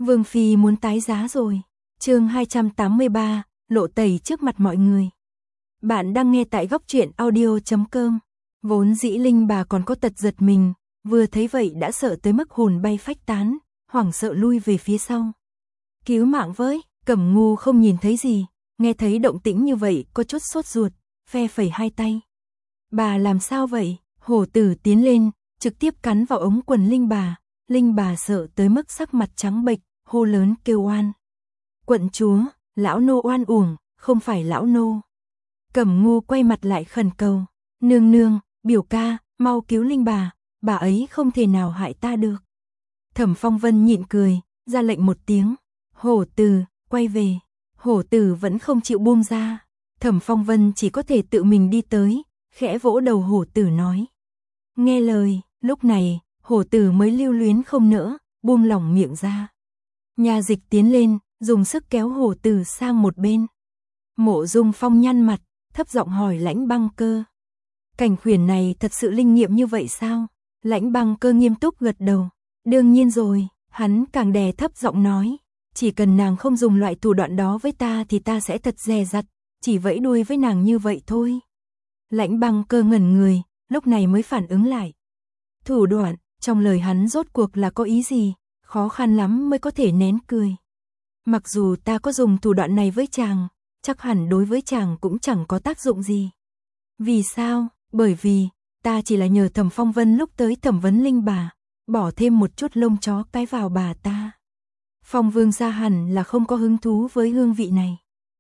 Vương Phi muốn tái giá rồi. Chương 283, lộ tẩy trước mặt mọi người. Bạn đang nghe tại góc truyện audio.com. Vốn dĩ Linh bà còn có tật giật mình, vừa thấy vậy đã sợ tới mức hồn bay phách tán, hoảng sợ lui về phía sau. Cứu mạng với, Cẩm Ngu không nhìn thấy gì, nghe thấy động tĩnh như vậy có chút sốt ruột, phe phẩy hai tay. Bà làm sao vậy? Hổ tử tiến lên, trực tiếp cắn vào ống quần Linh bà sợ tới mức sắc mặt trắng bệch, hô lớn kêu oan. Quận chúa, lão nô oan uổng, không phải lão nô. Cẩm Ngu quay mặt lại khẩn cầu, nương nương, biểu ca, mau cứu Linh bà ấy không thể nào hại ta được. Thẩm Phong Vân nhịn cười, ra lệnh một tiếng, hổ tử, quay về. Hổ tử vẫn không chịu buông ra, Thẩm Phong Vân chỉ có thể tự mình đi tới, khẽ vỗ đầu hổ tử nói. Nghe lời, lúc này, hổ tử mới lưu luyến không nỡ, buông lỏng miệng ra. Nha dịch tiến lên, dùng sức kéo hổ tử sang một bên. Mộ Dung Phong nhăn mặt, thấp giọng hỏi Lãnh Băng Cơ. Cảnh khuyển này thật sự linh nghiệm như vậy sao? Lãnh Băng Cơ nghiêm túc gật đầu. Đương nhiên rồi, hắn càng đè thấp giọng nói. Chỉ cần nàng không dùng loại thủ đoạn đó với ta thì ta sẽ thật dè dặt, chỉ vẫy đuôi với nàng như vậy thôi. Lãnh Băng Cơ ngẩn người, lúc này mới phản ứng lại. Thủ đoạn, trong lời hắn rốt cuộc là có ý gì, khó khăn lắm mới có thể nén cười. Mặc dù ta có dùng thủ đoạn này với chàng, chắc hẳn đối với chàng cũng chẳng có tác dụng gì. Vì sao? Bởi vì, ta chỉ là nhờ Thẩm Phong Vân lúc tới thẩm vấn Linh bà, bỏ thêm một chút lông chó cái vào bà ta. Phong Vương gia hẳn là không có hứng thú với hương vị này.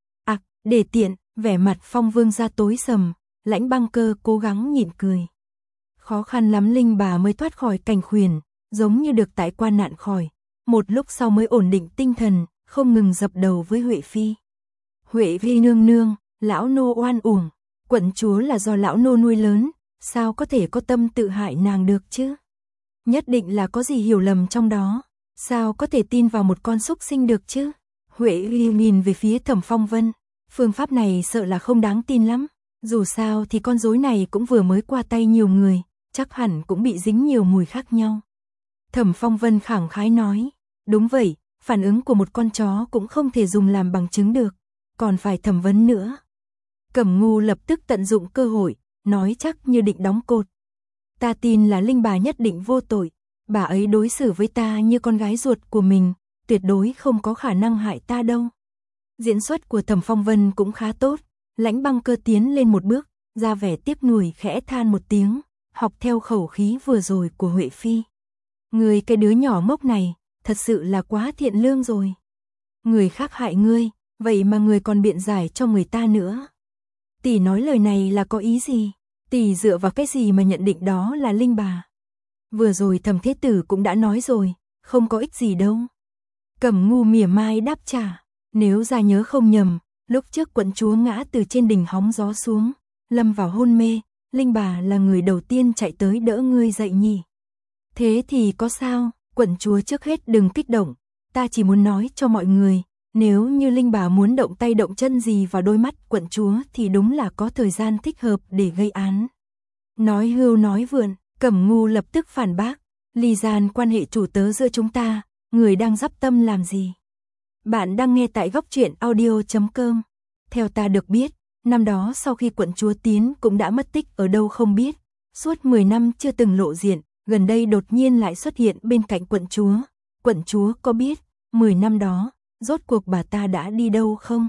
Để tiện, vẻ mặt Phong Vương gia tối sầm, Lãnh Băng Cơ cố gắng nhịn cười. Khó khăn lắm Linh bà mới thoát khỏi cảnh khuyển, giống như được tại qua nạn khỏi. Một lúc sau mới ổn định tinh thần, không ngừng dập đầu với Huệ Phi. Huệ Phi nương nương, lão nô oan uổng, quận chúa là do lão nô nuôi lớn, sao có thể có tâm tự hại nàng được chứ? Nhất định là có gì hiểu lầm trong đó, sao có thể tin vào một con súc sinh được chứ? Huệ Phi nhìn về phía Thẩm Phong Vân, phương pháp này sợ là không đáng tin lắm, dù sao thì con rối này cũng vừa mới qua tay nhiều người, chắc hẳn cũng bị dính nhiều mùi khác nhau. Thẩm Phong Vân khẳng khái nói, đúng vậy, phản ứng của một con chó cũng không thể dùng làm bằng chứng được, còn phải thẩm vấn nữa. Cẩm Ngu lập tức tận dụng cơ hội, nói chắc như định đóng cột. Ta tin là Linh bà nhất định vô tội, bà ấy đối xử với ta như con gái ruột của mình, tuyệt đối không có khả năng hại ta đâu. Diễn xuất của Thẩm Phong Vân cũng khá tốt, Lãnh Băng Cơ tiến lên một bước, ra vẻ tiếc nuối khẽ than một tiếng, học theo khẩu khí vừa rồi của Huệ Phi. Người cái đứa nhỏ ngốc này, thật sự là quá thiện lương rồi. Người khác hại ngươi, vậy mà người còn biện giải cho người ta nữa. Tỷ nói lời này là có ý gì? Tỷ dựa vào cái gì mà nhận định đó là Linh bà? Vừa rồi Thẩm Thế Tử cũng đã nói rồi, không có ích gì đâu. Cẩm Ngu mỉa mai đáp trả, nếu ra nhớ không nhầm, lúc trước quận chúa ngã từ trên đỉnh hóng gió xuống, lâm vào hôn mê, Linh bà là người đầu tiên chạy tới đỡ ngươi dậy nhỉ? Thế thì có sao, quận chúa trước hết đừng kích động, ta chỉ muốn nói cho mọi người, nếu như Linh bà muốn động tay động chân gì vào đôi mắt quận chúa thì đúng là có thời gian thích hợp để gây án. Nói hưu nói vượn, Cẩm Ngu lập tức phản bác, ly gian quan hệ chủ tớ giữa chúng ta, người đang dắp tâm làm gì? Bạn đang nghe tại góc truyện audio.com. Theo ta được biết, năm đó sau khi quận chúa tiến cũng đã mất tích ở đâu không biết, suốt 10 năm chưa từng lộ diện, gần đây đột nhiên lại xuất hiện bên cạnh quận chúa. Quận chúa có biết, 10 năm đó, rốt cuộc bà ta đã đi đâu không?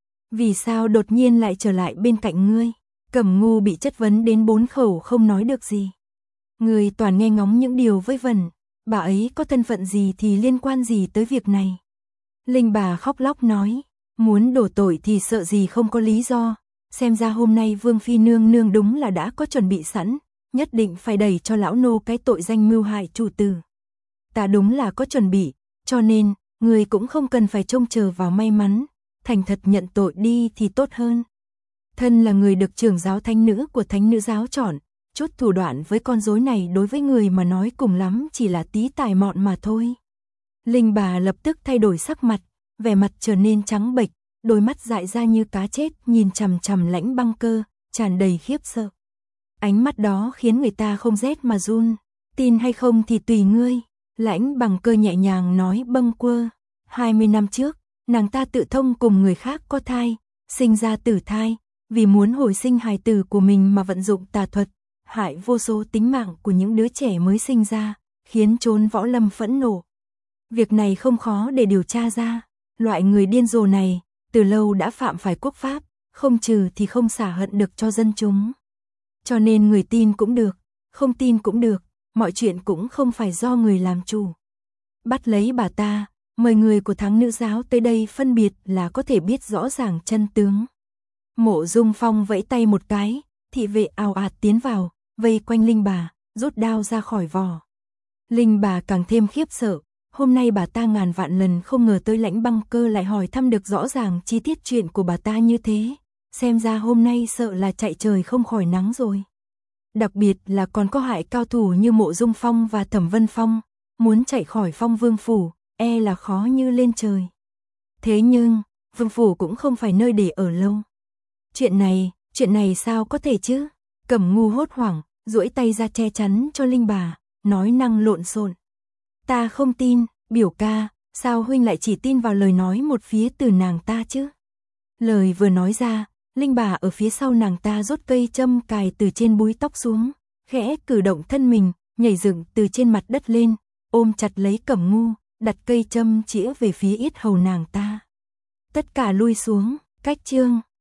Vì sao đột nhiên lại trở lại bên cạnh ngươi? Cẩm Ngu bị chất vấn đến 4 khẩu không nói được gì. Ngươi toàn nghe ngóng những điều vớ vẩn, bà ấy có thân phận gì thì liên quan gì tới việc này? Linh bà khóc lóc nói, muốn đổ tội thì sợ gì không có lý do, xem ra hôm nay Vương Phi nương nương đúng là đã có chuẩn bị sẵn, nhất định phải đẩy cho lão nô cái tội danh mưu hại chủ tử. Ta đúng là có chuẩn bị, cho nên, người cũng không cần phải trông chờ vào may mắn, thành thật nhận tội đi thì tốt hơn. Thân là người được trưởng giáo thánh nữ của thánh nữ giáo chọn, chút thủ đoạn với con rối này đối với người mà nói cùng lắm chỉ là tí tài mọn mà thôi. Linh bà lập tức thay đổi sắc mặt, vẻ mặt trở nên trắng bệch, đôi mắt dại ra như cá chết nhìn chằm chằm Lãnh Băng Cơ, tràn đầy khiếp sợ. Ánh mắt đó khiến người ta không rét mà run, tin hay không thì tùy ngươi. Lãnh Băng Cơ nhẹ nhàng nói bâng quơ, 20 năm trước, nàng ta tự thông cùng người khác có thai, sinh ra tử thai, vì muốn hồi sinh hài tử của mình mà vận dụng tà thuật, hại vô số tính mạng của những đứa trẻ mới sinh ra, khiến chốn võ lâm phẫn nộ. Việc này không khó để điều tra ra, loại người điên rồ này, từ lâu đã phạm phải quốc pháp, không trừ thì không xả hận được cho dân chúng. Cho nên người tin cũng được, không tin cũng được, mọi chuyện cũng không phải do người làm chủ. Bắt lấy bà ta, mời người của Thắng Nữ Giáo tới đây phân biệt là có thể biết rõ ràng chân tướng. Mộ Dung Phong vẫy tay một cái, thị vệ ào ạt tiến vào, vây quanh Linh bà, rút đao ra khỏi vỏ. Linh bà càng thêm khiếp sợ, hôm nay bà ta ngàn vạn lần không ngờ tới Lãnh Băng Cơ lại hỏi thăm được rõ ràng chi tiết chuyện của bà ta như thế, xem ra hôm nay sợ là chạy trời không khỏi nắng rồi. Đặc biệt là còn có hại cao thủ như Mộ Dung Phong và Thẩm Vân Phong, muốn chạy khỏi Phong Vương phủ, e là khó như lên trời. Thế nhưng, Vương phủ cũng không phải nơi để ở lâu. Chuyện này sao có thể chứ? Cẩm Ngu hốt hoảng, duỗi tay ra che chắn cho Linh bà, nói năng lộn xộn. Ta không tin, biểu ca, sao huynh lại chỉ tin vào lời nói một phía từ nàng ta chứ? Lời vừa nói ra, Linh bà ở phía sau nàng ta rút cây châm cài từ trên búi tóc xuống, khẽ cử động thân mình, nhảy dựng từ trên mặt đất lên, ôm chặt lấy Cẩm Ngu, đặt cây châm chĩa về phía yết hầu nàng ta. Tất cả lui xuống, cách chương.